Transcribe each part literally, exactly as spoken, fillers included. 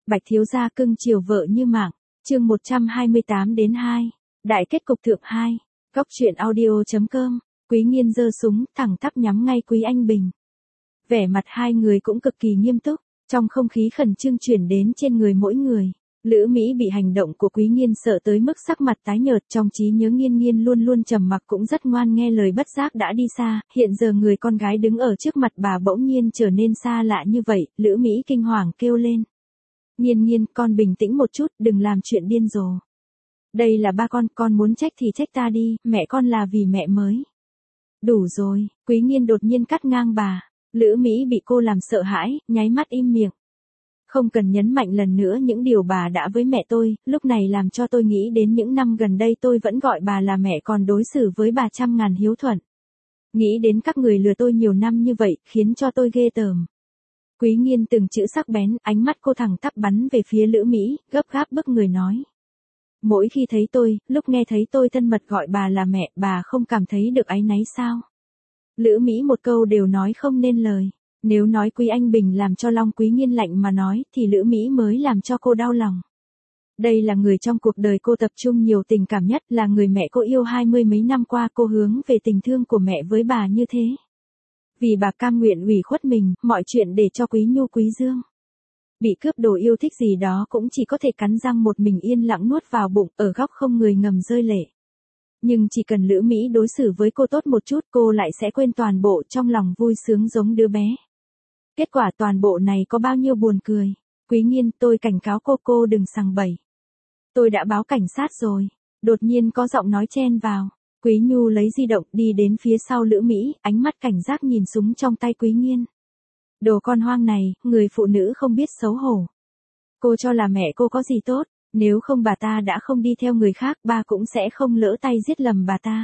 Bạch thiếu gia cưng chiều vợ như mạng, chương một trăm hai mươi tám đến hai. Đại kết cục thượng hai. Góc truyện audio.com. Quý Nghiên giơ súng, thẳng tắp nhắm ngay Quý Anh Bình. Vẻ mặt hai người cũng cực kỳ nghiêm túc, trong không khí khẩn trương chuyển đến trên người mỗi người. Lữ Mỹ bị hành động của Quý Nghiên sợ tới mức sắc mặt tái nhợt, trong trí nhớ Nghiên Nghiên luôn luôn trầm mặc cũng rất ngoan nghe lời bất giác đã đi xa, hiện giờ người con gái đứng ở trước mặt bà bỗng nhiên trở nên xa lạ như vậy, Lữ Mỹ kinh hoàng kêu lên. Nghiên Nghiên, con bình tĩnh một chút, đừng làm chuyện điên rồ. Đây là ba con, con muốn trách thì trách ta đi, mẹ con là vì mẹ mới. Đủ rồi, Quý Nghiên đột nhiên cắt ngang bà. Lữ Mỹ bị cô làm sợ hãi, nháy mắt im miệng. Không cần nhấn mạnh lần nữa những điều bà đã với mẹ tôi, lúc này làm cho tôi nghĩ đến những năm gần đây tôi vẫn gọi bà là mẹ còn đối xử với bà trăm ngàn hiếu thuận. Nghĩ đến các người lừa tôi nhiều năm như vậy, khiến cho tôi ghê tởm. Quý Nghiên từng chữ sắc bén, ánh mắt cô thẳng tắp bắn về phía Lữ Mỹ, gấp gáp bức người nói. Mỗi khi thấy tôi, lúc nghe thấy tôi thân mật gọi bà là mẹ, bà không cảm thấy được áy náy sao? Lữ Mỹ một câu đều nói không nên lời. Nếu nói Quý Anh Bình làm cho Long Quý Nghiên lạnh mà nói, thì Lữ Mỹ mới làm cho cô đau lòng. Đây là người trong cuộc đời cô tập trung nhiều tình cảm nhất, là người mẹ cô yêu hai mươi mấy năm qua cô hướng về tình thương của mẹ với bà như thế. Vì bà cam nguyện ủy khuất mình, mọi chuyện để cho Quý Nhu Quý Dương. Bị cướp đồ yêu thích gì đó cũng chỉ có thể cắn răng một mình yên lặng nuốt vào bụng, ở góc không người ngầm rơi lệ. Nhưng chỉ cần Lữ Mỹ đối xử với cô tốt một chút, cô lại sẽ quên toàn bộ, trong lòng vui sướng giống đứa bé. Kết quả toàn bộ này có bao nhiêu buồn cười. Quý Nghiên, tôi cảnh cáo cô cô đừng sằng bậy. Tôi đã báo cảnh sát rồi. Đột nhiên có giọng nói chen vào. Quý Nhu lấy di động đi đến phía sau Lữ Mỹ, ánh mắt cảnh giác nhìn súng trong tay Quý Nghiên. Đồ con hoang này, người phụ nữ không biết xấu hổ. Cô cho là mẹ cô có gì tốt, nếu không bà ta đã không đi theo người khác, ba cũng sẽ không lỡ tay giết lầm bà ta.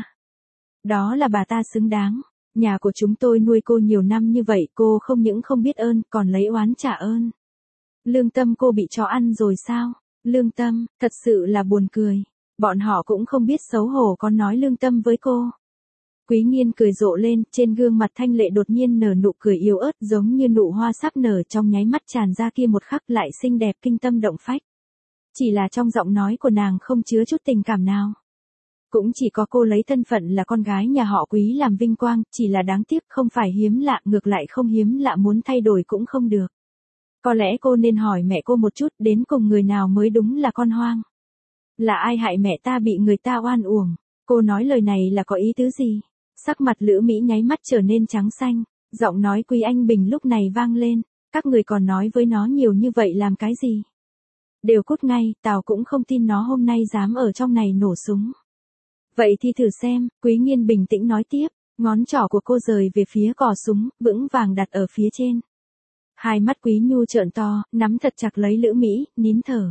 Đó là bà ta xứng đáng. Nhà của chúng tôi nuôi cô nhiều năm như vậy, cô không những không biết ơn, còn lấy oán trả ơn. Lương tâm cô bị chó ăn rồi sao? Lương tâm, thật sự là buồn cười. Bọn họ cũng không biết xấu hổ còn nói lương tâm với cô. Quý Nghiên cười rộ lên, trên gương mặt thanh lệ đột nhiên nở nụ cười yếu ớt giống như nụ hoa sắp nở, trong nháy mắt tràn ra kia một khắc lại xinh đẹp kinh tâm động phách. Chỉ là trong giọng nói của nàng không chứa chút tình cảm nào. Cũng chỉ có cô lấy thân phận là con gái nhà họ Quý làm vinh quang, chỉ là đáng tiếc không phải hiếm lạ, ngược lại không hiếm lạ muốn thay đổi cũng không được. Có lẽ cô nên hỏi mẹ cô một chút, đến cùng người nào mới đúng là con hoang. Là ai hại mẹ ta bị người ta oan uổng? Cô nói lời này là có ý tứ gì? Sắc mặt Lữ Mỹ nháy mắt trở nên trắng xanh, giọng nói Quý Anh Bình lúc này vang lên, các người còn nói với nó nhiều như vậy làm cái gì? Đều cút ngay, Tào cũng không tin nó hôm nay dám ở trong này nổ súng. Vậy thì thử xem, Quý Nghiên bình tĩnh nói tiếp, ngón trỏ của cô rời về phía cò súng, vững vàng đặt ở phía trên. Hai mắt Quý Nhu trợn to, nắm thật chặt lấy Lữ Mỹ, nín thở.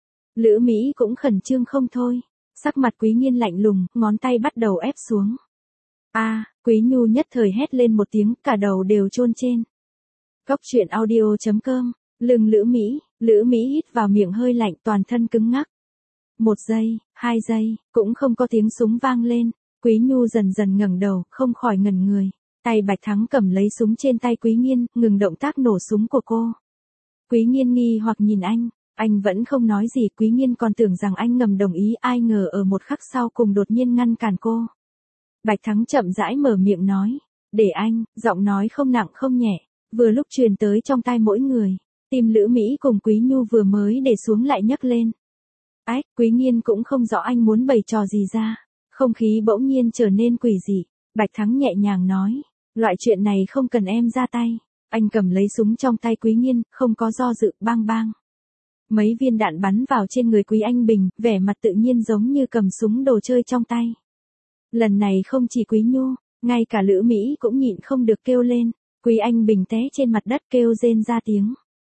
Lữ Mỹ cũng khẩn trương không thôi, sắc mặt Quý Nghiên lạnh lùng, ngón tay bắt đầu ép xuống. A, à, Quý Nhu nhất thời hét lên một tiếng, cả đầu đều chôn trên. Góc truyện audio.com, lưng Lữ Mỹ, Lữ Mỹ hít vào miệng hơi lạnh, toàn thân cứng ngắc. Một giây, hai giây, cũng không có tiếng súng vang lên. Quý Nhu dần dần ngẩng đầu, không khỏi ngẩn người. Tay Bạch Thắng cầm lấy súng trên tay Quý Nghiên, ngừng động tác nổ súng của cô. Quý Nghiên nghi hoặc nhìn anh, anh vẫn không nói gì. Quý Nghiên còn tưởng rằng anh ngầm đồng ý, ai ngờ ở một khắc sau cùng đột nhiên ngăn cản cô. Bạch Thắng chậm rãi mở miệng nói, để anh, giọng nói không nặng không nhẹ, vừa lúc truyền tới trong tai mỗi người. Tim Lữ Mỹ cùng Quý Nhu vừa mới để xuống lại nhấc lên. Ách, Quý Nghiên cũng không rõ anh muốn bày trò gì ra. Không khí bỗng nhiên trở nên quỷ dị. Bạch Thắng nhẹ nhàng nói, loại chuyện này không cần em ra tay. Anh cầm lấy súng trong tay Quý Nghiên, không có do dự, bang bang. Mấy viên đạn bắn vào trên người Quý Anh Bình, vẻ mặt tự nhiên giống như cầm súng đồ chơi trong tay. Lần này không chỉ Quý Nhu, ngay cả Lữ Mỹ cũng nhịn không được kêu lên. Quý Anh Bình té trên mặt đất kêu rên ra tiếng.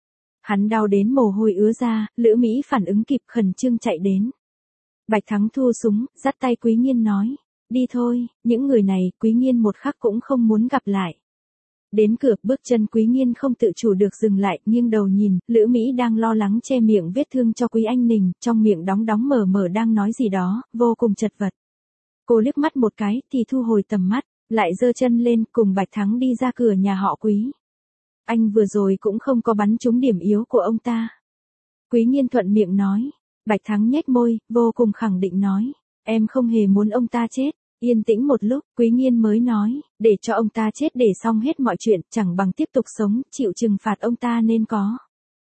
Hắn đau đến mồ hôi ứa ra, Lữ Mỹ phản ứng kịp khẩn trương chạy đến. Bạch Thắng thu súng, dắt tay Quý Nghiên nói, đi thôi, những người này Quý Nghiên một khắc cũng không muốn gặp lại. Đến cửa, bước chân Quý Nghiên không tự chủ được dừng lại, nghiêng đầu nhìn, Lữ Mỹ đang lo lắng che miệng vết thương cho Quý Anh Ninh, trong miệng đóng đóng mở mở đang nói gì đó, vô cùng chật vật. Cô liếc mắt một cái, thì thu hồi tầm mắt, lại giơ chân lên, cùng Bạch Thắng đi ra cửa nhà họ Quý. Anh vừa rồi cũng không có bắn trúng điểm yếu của ông ta. Quý Nhiên thuận miệng nói. Bạch Thắng nhếch môi, vô cùng khẳng định nói. Em không hề muốn ông ta chết. Yên tĩnh một lúc, Quý Nhiên mới nói, để cho ông ta chết để xong hết mọi chuyện, chẳng bằng tiếp tục sống, chịu trừng phạt ông ta nên có.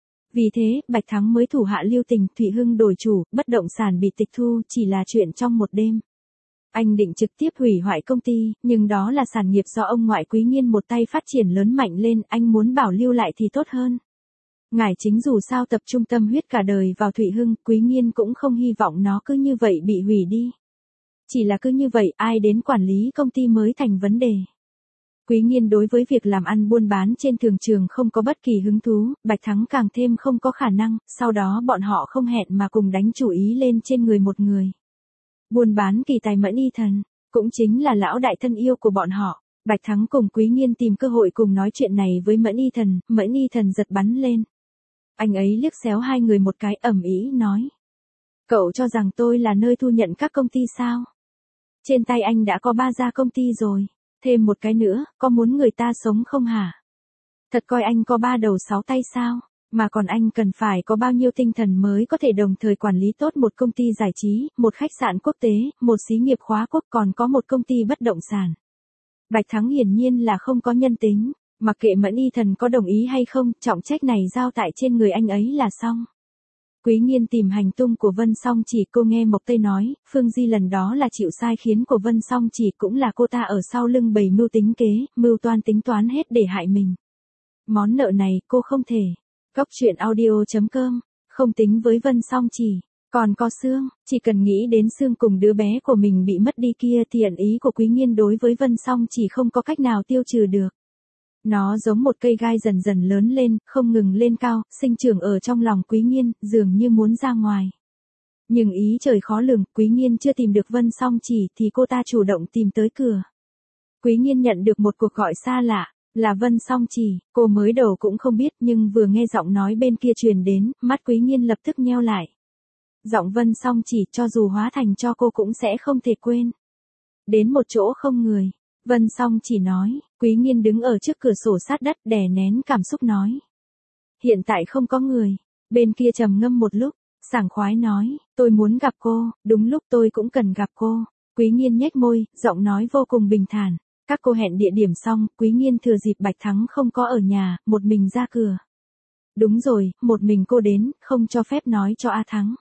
Vì thế, Bạch Thắng mới thủ hạ lưu tình, Thụy Hưng đổi chủ, bất động sản bị tịch thu, chỉ là chuyện trong một đêm. Anh định trực tiếp hủy hoại công ty, nhưng đó là sản nghiệp do ông ngoại Quý Nhiên một tay phát triển lớn mạnh lên, anh muốn bảo lưu lại thì tốt hơn. Ngài chính dù sao tập trung tâm huyết cả đời vào Thụy Hưng, Quý Nhiên cũng không hy vọng nó cứ như vậy bị hủy đi. Chỉ là cứ như vậy, ai đến quản lý công ty mới thành vấn đề. Quý Nhiên đối với việc làm ăn buôn bán trên thường trường không có bất kỳ hứng thú, Bạch Thắng càng thêm không có khả năng, sau đó bọn họ không hẹn mà cùng đánh chủ ý lên trên người một người. Buôn bán kỳ tài Mẫn Y Thần, cũng chính là lão đại thân yêu của bọn họ. Bạch Thắng cùng Quý Nhiên tìm cơ hội cùng nói chuyện này với Mẫn Y Thần, Mẫn Y Thần giật bắn lên. Anh ấy liếc xéo hai người một cái ầm ĩ nói. Cậu cho rằng tôi là nơi thu nhận các công ty sao? Trên tay anh đã có ba gia công ty rồi. Thêm một cái nữa, có muốn người ta sống không hả? Thật coi anh có ba đầu sáu tay sao? Mà còn anh cần phải có bao nhiêu tinh thần mới có thể đồng thời quản lý tốt một công ty giải trí, một khách sạn quốc tế, một xí nghiệp khóa quốc còn có một công ty bất động sản. Bạch Thắng hiển nhiên là không có nhân tính, mặc kệ Mẫn Y Thần có đồng ý hay không, trọng trách này giao tại trên người anh ấy là xong. Quý Nhiên tìm hành tung của Vân Song Chỉ, cô nghe Mộc Tây nói, Phương Di lần đó là chịu sai khiến của Vân Song Chỉ, cũng là cô ta ở sau lưng bày mưu tính kế, mưu toan tính toán hết để hại mình. Món nợ này cô không thể. Cóc truyện audio chấm com, không tính với Vân Song Chỉ, còn có Sương, chỉ cần nghĩ đến Sương cùng đứa bé của mình bị mất đi kia thì ẩn ý của Quý Nhiên đối với Vân Song Chỉ không có cách nào tiêu trừ được. Nó giống một cây gai dần dần lớn lên, không ngừng lên cao, sinh trưởng ở trong lòng Quý Nhiên, dường như muốn ra ngoài. Nhưng ý trời khó lường, Quý Nhiên chưa tìm được Vân Song Chỉ thì cô ta chủ động tìm tới cửa. Quý Nhiên nhận được một cuộc gọi xa lạ, là Vân Song Chỉ, cô mới đầu cũng không biết nhưng vừa nghe giọng nói bên kia truyền đến, mắt Quý Nhiên lập tức nheo lại. Giọng Vân Song Chỉ cho dù hóa thành cho cô cũng sẽ không thể quên. Đến một chỗ không người. Vân Song Chỉ nói, Quý Nhiên đứng ở trước cửa sổ sát đất đè nén cảm xúc nói. Hiện tại không có người. Bên kia trầm ngâm một lúc, sảng khoái nói, tôi muốn gặp cô, đúng lúc tôi cũng cần gặp cô. Quý Nhiên nhếch môi, giọng nói vô cùng bình thản. Các cô hẹn địa điểm xong, Quý Nhiên thừa dịp Bạch Thắng không có ở nhà, một mình ra cửa. Đúng rồi, một mình cô đến, không cho phép nói cho A Thắng.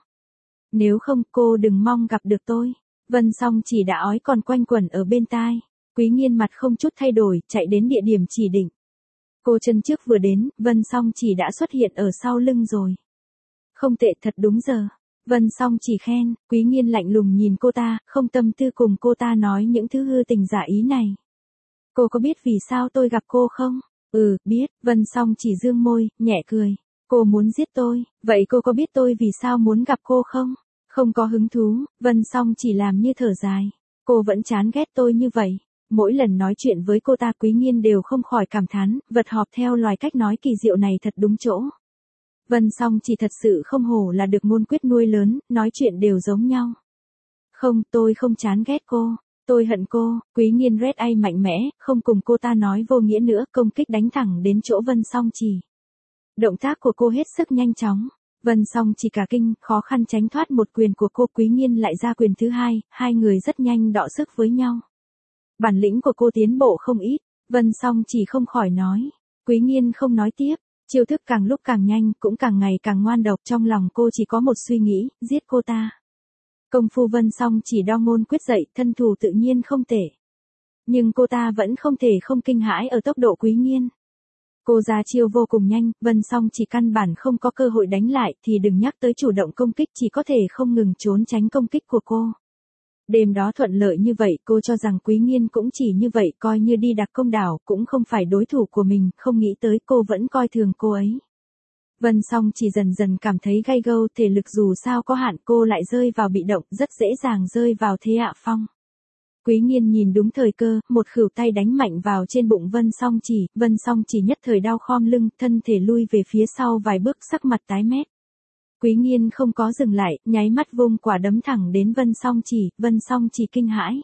Nếu không cô đừng mong gặp được tôi. Vân Song Chỉ đã ói còn quanh quẩn ở bên tai. Quý Nhiên mặt không chút thay đổi, chạy đến địa điểm chỉ định. Cô chân trước vừa đến, Vân Song Chỉ đã xuất hiện ở sau lưng rồi. Không tệ, thật đúng giờ. Vân Song Chỉ khen, Quý Nhiên lạnh lùng nhìn cô ta, không tâm tư cùng cô ta nói những thứ hư tình giả ý này. Cô có biết vì sao tôi gặp cô không? Ừ, biết, Vân Song Chỉ dương môi, nhẹ cười. Cô muốn giết tôi, vậy cô có biết tôi vì sao muốn gặp cô không? Không có hứng thú, Vân Song Chỉ làm như thở dài. Cô vẫn chán ghét tôi như vậy. Mỗi lần nói chuyện với cô ta Quý Nhiên đều không khỏi cảm thán, vật họp theo loài cách nói kỳ diệu này thật đúng chỗ. Vân Song Chỉ thật sự không hổ là được ngôn quyết nuôi lớn, nói chuyện đều giống nhau. Không, tôi không chán ghét cô. Tôi hận cô. Quý Nhiên red ai mạnh mẽ, không cùng cô ta nói vô nghĩa nữa, công kích đánh thẳng đến chỗ Vân Song Chỉ. Động tác của cô hết sức nhanh chóng. Vân Song Chỉ cả kinh, khó khăn tránh thoát một quyền của cô. Quý Nhiên lại ra quyền thứ hai, hai người rất nhanh đọ sức với nhau. Bản lĩnh của cô tiến bộ không ít, Vân Song Chỉ không khỏi nói. Quý Nhiên không nói tiếp, chiêu thức càng lúc càng nhanh, cũng càng ngày càng ngoan độc, trong lòng cô chỉ có một suy nghĩ, giết cô ta. Công phu Vân Song Chỉ đo ngôn quyết dậy, thân thủ tự nhiên không tệ. Nhưng cô ta vẫn không thể không kinh hãi ở tốc độ Quý Nhiên. Cô ra chiêu vô cùng nhanh, Vân Song Chỉ căn bản không có cơ hội đánh lại thì đừng nhắc tới chủ động công kích, chỉ có thể không ngừng trốn tránh công kích của cô. Đêm đó thuận lợi như vậy, cô cho rằng Quý Nhiên cũng chỉ như vậy, coi như đi đặc công đảo, cũng không phải đối thủ của mình, không nghĩ tới cô vẫn coi thường cô ấy. Vân Song Chỉ dần dần cảm thấy gay gâu, thể lực dù sao có hạn, cô lại rơi vào bị động, rất dễ dàng rơi vào thế hạ phong. Quý Nhiên nhìn đúng thời cơ, một khửu tay đánh mạnh vào trên bụng Vân Song Chỉ, Vân Song Chỉ nhất thời đau khom lưng, thân thể lui về phía sau vài bước, sắc mặt tái mét. Quý Nhiên không có dừng lại, nháy mắt vung quả đấm thẳng đến Vân Song Chỉ, Vân Song Chỉ kinh hãi.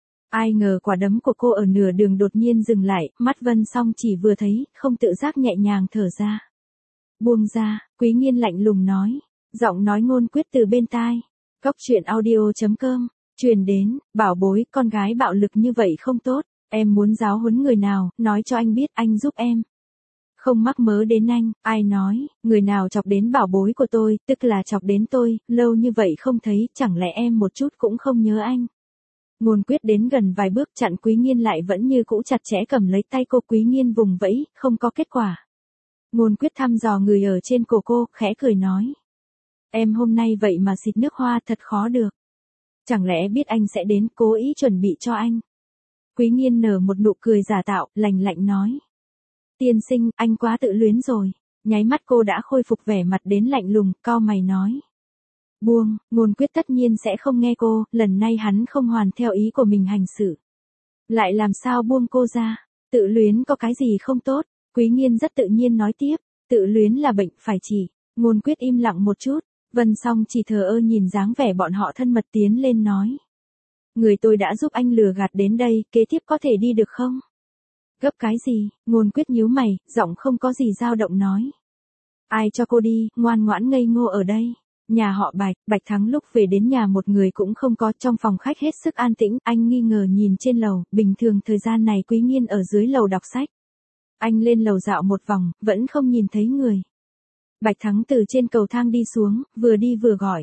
Ai ngờ quả đấm của cô ở nửa đường đột nhiên dừng lại, mắt Vân Song Chỉ vừa thấy, không tự giác nhẹ nhàng thở ra. Buông ra, Quý Nghiên lạnh lùng nói. Giọng nói Ngôn Quyết từ bên tai. Cóc truyện audio chấm com, truyền đến, bảo bối, con gái bạo lực như vậy không tốt, em muốn giáo huấn người nào, nói cho anh biết, anh giúp em. Không mắc mớ đến anh, ai nói, người nào chọc đến bảo bối của tôi, tức là chọc đến tôi, lâu như vậy không thấy, chẳng lẽ em một chút cũng không nhớ anh. Ngôn Quyết đến gần vài bước chặn Quý Nghiên lại vẫn như cũ chặt chẽ cầm lấy tay cô. Quý Nghiên vùng vẫy, không có kết quả. Ngôn Quyết thăm dò người ở trên cổ cô, khẽ cười nói. Em hôm nay vậy mà xịt nước hoa thật khó được. Chẳng lẽ biết anh sẽ đến, cố ý chuẩn bị cho anh. Quý Nghiên nở một nụ cười giả tạo, lạnh lạnh nói. Tiên sinh, anh quá tự luyến rồi. Nháy mắt cô đã khôi phục vẻ mặt đến lạnh lùng, cau mày nói. Buông, Ngôn Quyết tất nhiên sẽ không nghe cô, lần này hắn không hoàn theo ý của mình hành xử. Lại làm sao buông cô ra, tự luyến có cái gì không tốt, Quý Nghiên rất tự nhiên nói tiếp, tự luyến là bệnh phải trị. Ngôn Quyết im lặng một chút, Vân Song chỉ thờ ơ nhìn dáng vẻ bọn họ thân mật tiến lên nói. Người tôi đã giúp anh lừa gạt đến đây, kế tiếp có thể đi được không? Gấp cái gì? Ngôn Quyết nhíu mày, giọng không có gì dao động nói. Ai cho cô đi, ngoan ngoãn ngây ngô ở đây. Nhà họ Bạch, Bạch Thắng lúc về đến nhà một người cũng không có, trong phòng khách hết sức an tĩnh, anh nghi ngờ nhìn trên lầu, bình thường thời gian này Quý Nghiên ở dưới lầu đọc sách. Anh lên lầu dạo một vòng, vẫn không nhìn thấy người. Bạch Thắng từ trên cầu thang đi xuống, vừa đi vừa gọi.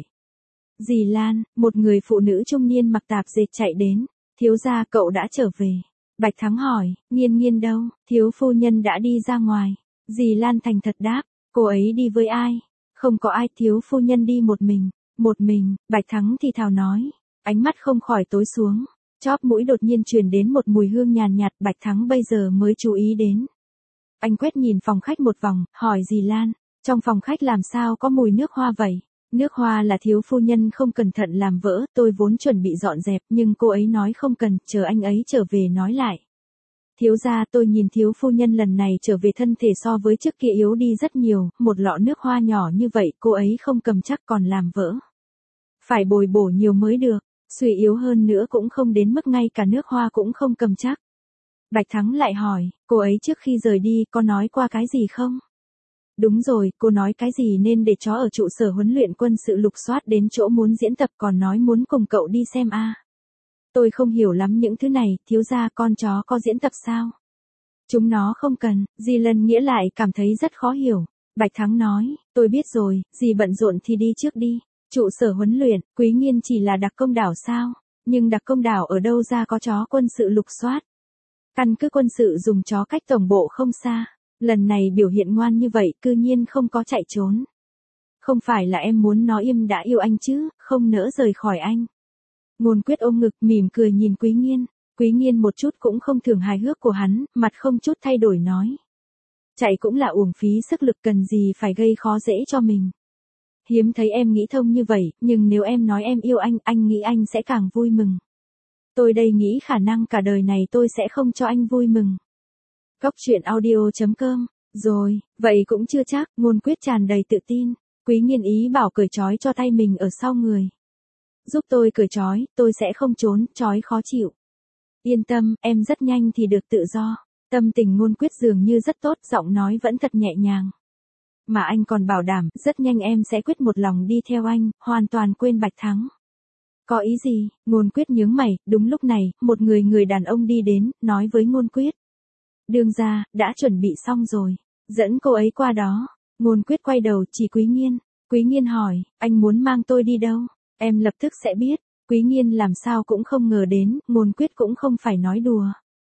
Dì Lan, một người phụ nữ trung niên mặc tạp dệt chạy đến, thiếu gia cậu đã trở về. Bạch Thắng hỏi, Nghiên Nghiên đâu, thiếu phu nhân đã đi ra ngoài. Dì Lan thành thật đáp, cô ấy đi với ai? Không có ai, thiếu phu nhân đi một mình. Một mình, Bạch Thắng thì thào nói, ánh mắt không khỏi tối xuống. Chóp mũi đột nhiên truyền đến một mùi hương nhàn nhạt, Bạch Thắng bây giờ mới chú ý đến. Anh quét nhìn phòng khách một vòng, hỏi dì Lan, trong phòng khách làm sao có mùi nước hoa vậy? Nước hoa là thiếu phu nhân không cẩn thận làm vỡ, tôi vốn chuẩn bị dọn dẹp nhưng cô ấy nói không cần, chờ anh ấy trở về nói lại. Thiếu gia, tôi nhìn thiếu phu nhân lần này trở về thân thể so với trước kia yếu đi rất nhiều, một lọ nước hoa nhỏ như vậy cô ấy không cầm chắc còn làm vỡ. Phải bồi bổ nhiều mới được, suy yếu hơn nữa cũng không đến mức ngay cả nước hoa cũng không cầm chắc. Bạch Thắng lại hỏi, cô ấy trước khi rời đi có nói qua cái gì không? Đúng rồi, cô nói cái gì nên để chó ở trụ sở huấn luyện quân sự lục soát đến chỗ muốn diễn tập còn nói muốn cùng cậu đi xem a. À. Tôi không hiểu lắm những thứ này, thiếu gia con chó có diễn tập sao? Chúng nó không cần, dì Lần Nghĩa lại cảm thấy rất khó hiểu. Bạch Thắng nói, tôi biết rồi, dì bận rộn thì đi trước đi. Trụ sở huấn luyện, Quý Nghiên chỉ là đặc công đảo sao? Nhưng đặc công đảo ở đâu ra có chó quân sự lục soát? Căn cứ quân sự dùng chó cách tổng bộ không xa. Lần này biểu hiện ngoan như vậy, cư nhiên không có chạy trốn. Không phải là em muốn nó im đã yêu anh chứ, không nỡ rời khỏi anh. Ngôn Quyết ôm ngực mỉm cười nhìn Quý Nghiên. Quý Nghiên một chút cũng không thường hài hước của hắn, mặt không chút thay đổi nói. Chạy cũng là uổng phí sức lực, cần gì phải gây khó dễ cho mình. Hiếm thấy em nghĩ thông như vậy, nhưng nếu em nói em yêu anh, anh nghĩ anh sẽ càng vui mừng. Tôi đây nghĩ khả năng cả đời này tôi sẽ không cho anh vui mừng. Cóc truyện audio chấm com, rồi, vậy cũng chưa chắc, Ngôn Quyết tràn đầy tự tin. Quý Nghiên ý bảo cởi trói cho tay mình ở sau người. Giúp tôi cởi trói, tôi sẽ không trốn, trói khó chịu. Yên tâm, em rất nhanh thì được tự do. Tâm tình Ngôn Quyết dường như rất tốt, giọng nói vẫn thật nhẹ nhàng. Mà anh còn bảo đảm, rất nhanh em sẽ quyết một lòng đi theo anh, hoàn toàn quên Bạch Thắng. Có ý gì? Ngôn Quyết nhướng mày, đúng lúc này, một người người đàn ông đi đến, nói với Ngôn Quyết. Đương gia, đã chuẩn bị xong rồi. Dẫn cô ấy qua đó. Ngôn Quyết quay đầu chỉ Quý Nghiên. Quý Nghiên hỏi, anh muốn mang tôi đi đâu? Em lập tức sẽ biết. Quý Nghiên làm sao cũng không ngờ đến, Ngôn Quyết cũng không phải nói đùa.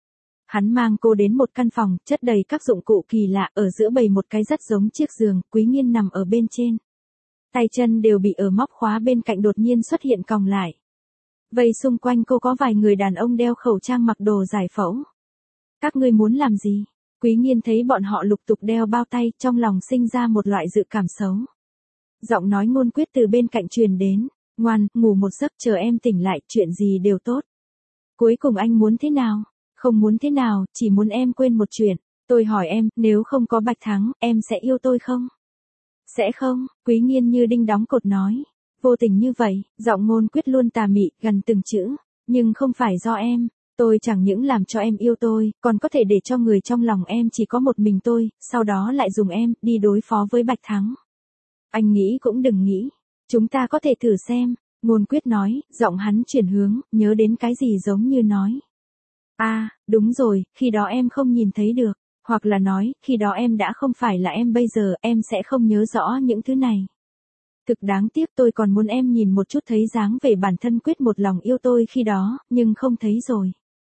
Hắn mang cô đến một căn phòng, chất đầy các dụng cụ kỳ lạ, ở giữa bày một cái rất giống chiếc giường, Quý Nghiên nằm ở bên trên. Tay chân đều bị ở móc khóa bên cạnh đột nhiên xuất hiện còng lại. Vây xung quanh cô có vài người đàn ông đeo khẩu trang mặc đồ giải phẫu. Các ngươi muốn làm gì? Quý Nghiên thấy bọn họ lục tục đeo bao tay, trong lòng sinh ra một loại dự cảm xấu. Giọng nói Ngôn Quyết từ bên cạnh truyền đến, ngoan, ngủ một giấc chờ em tỉnh lại, chuyện gì đều tốt. Cuối cùng anh muốn thế nào? Không muốn thế nào, chỉ muốn em quên một chuyện. Tôi hỏi em, nếu không có Bạch Thắng, em sẽ yêu tôi không? Sẽ không, Quý Nghiên như đinh đóng cột nói. Vô tình như vậy, giọng Ngôn Quyết luôn tà mị, gần từng chữ. Nhưng không phải do em. Tôi chẳng những làm cho em yêu tôi, còn có thể để cho người trong lòng em chỉ có một mình tôi, sau đó lại dùng em, đi đối phó với Bạch Thắng. Anh nghĩ cũng đừng nghĩ. Chúng ta có thể thử xem. Ngôn Quyết nói, giọng hắn chuyển hướng, nhớ đến cái gì giống như nói. À, đúng rồi, khi đó em không nhìn thấy được. Hoặc là nói, khi đó em đã không phải là em bây giờ, em sẽ không nhớ rõ những thứ này. Thực đáng tiếc tôi còn muốn em nhìn một chút thấy dáng về bản thân Quyết một lòng yêu tôi khi đó, nhưng không thấy rồi.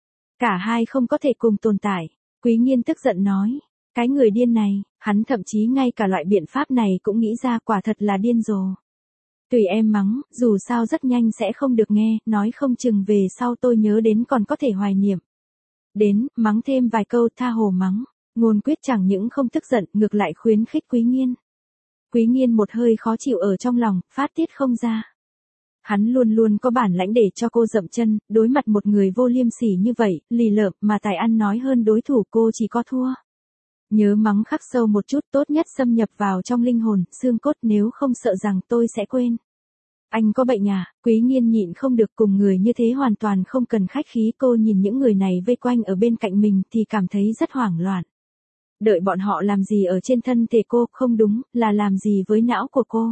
Cả hai không có thể cùng tồn tại. Quý Nghiên tức giận nói. Cái người điên này, hắn thậm chí ngay cả loại biện pháp này cũng nghĩ ra, quả thật là điên rồ. Tùy em mắng, dù sao rất nhanh sẽ không được nghe, nói không chừng về sau tôi nhớ đến còn có thể hoài niệm. Đến, mắng thêm vài câu tha hồ mắng. Ngôn Quyết chẳng những không tức giận, ngược lại khuyến khích Quý Nghiên. Quý Nghiên một hơi khó chịu ở trong lòng, phát tiết không ra. Hắn luôn luôn có bản lãnh để cho cô dậm chân, đối mặt một người vô liêm sỉ như vậy, lì lợm mà tài ăn nói hơn đối thủ cô chỉ có thua. Nhớ mắng khắc sâu một chút, tốt nhất xâm nhập vào trong linh hồn, xương cốt, nếu không sợ rằng tôi sẽ quên. Anh có bệnh à? Quý Nghiên nhịn không được, cùng người như thế hoàn toàn không cần khách khí. Cô nhìn những người này vây quanh ở bên cạnh mình thì cảm thấy rất hoảng loạn. Đợi bọn họ làm gì ở trên thân thể cô, không đúng, là làm gì với não của cô.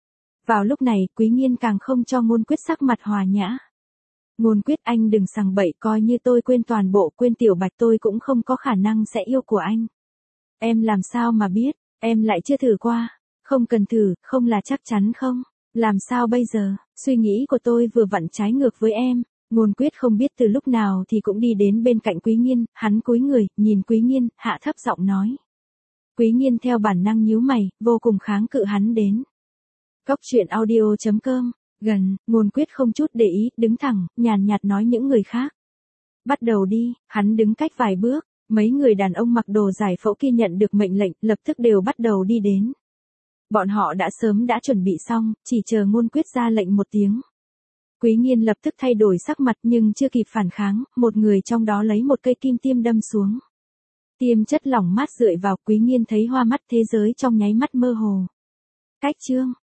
Vào lúc này, Quý Nghiên càng không cho Ngôn Quyết sắc mặt hòa nhã. Ngôn Quyết, anh đừng sằng bậy, coi như tôi quên toàn bộ, quên Tiểu Bạch tôi cũng không có khả năng sẽ yêu của anh. Em làm sao mà biết, em lại chưa thử qua. Không cần thử, không là chắc chắn không. Làm sao bây giờ, suy nghĩ của tôi vừa vặn trái ngược với em. Ngôn Quyết không biết từ lúc nào thì cũng đi đến bên cạnh Quý Nghiên, hắn cúi người, nhìn Quý Nghiên, hạ thấp giọng nói. Quý Nghiên theo bản năng nhíu mày, vô cùng kháng cự hắn đến. Cốc truyện audio chấm com, gần, Ngôn Quyết không chút để ý, đứng thẳng, nhàn nhạt nói những người khác. Bắt đầu đi, hắn đứng cách vài bước, mấy người đàn ông mặc đồ giải phẫu kia nhận được mệnh lệnh, lập tức đều bắt đầu đi đến. Bọn họ đã sớm đã chuẩn bị xong, chỉ chờ Ngôn Quyết ra lệnh một tiếng. Quý Nghiên lập tức thay đổi sắc mặt nhưng chưa kịp phản kháng, một người trong đó lấy một cây kim tiêm đâm xuống. Tiêm chất lỏng mát rượi vào, Quý Nghiên thấy hoa mắt, thế giới trong nháy mắt mơ hồ. Cách chương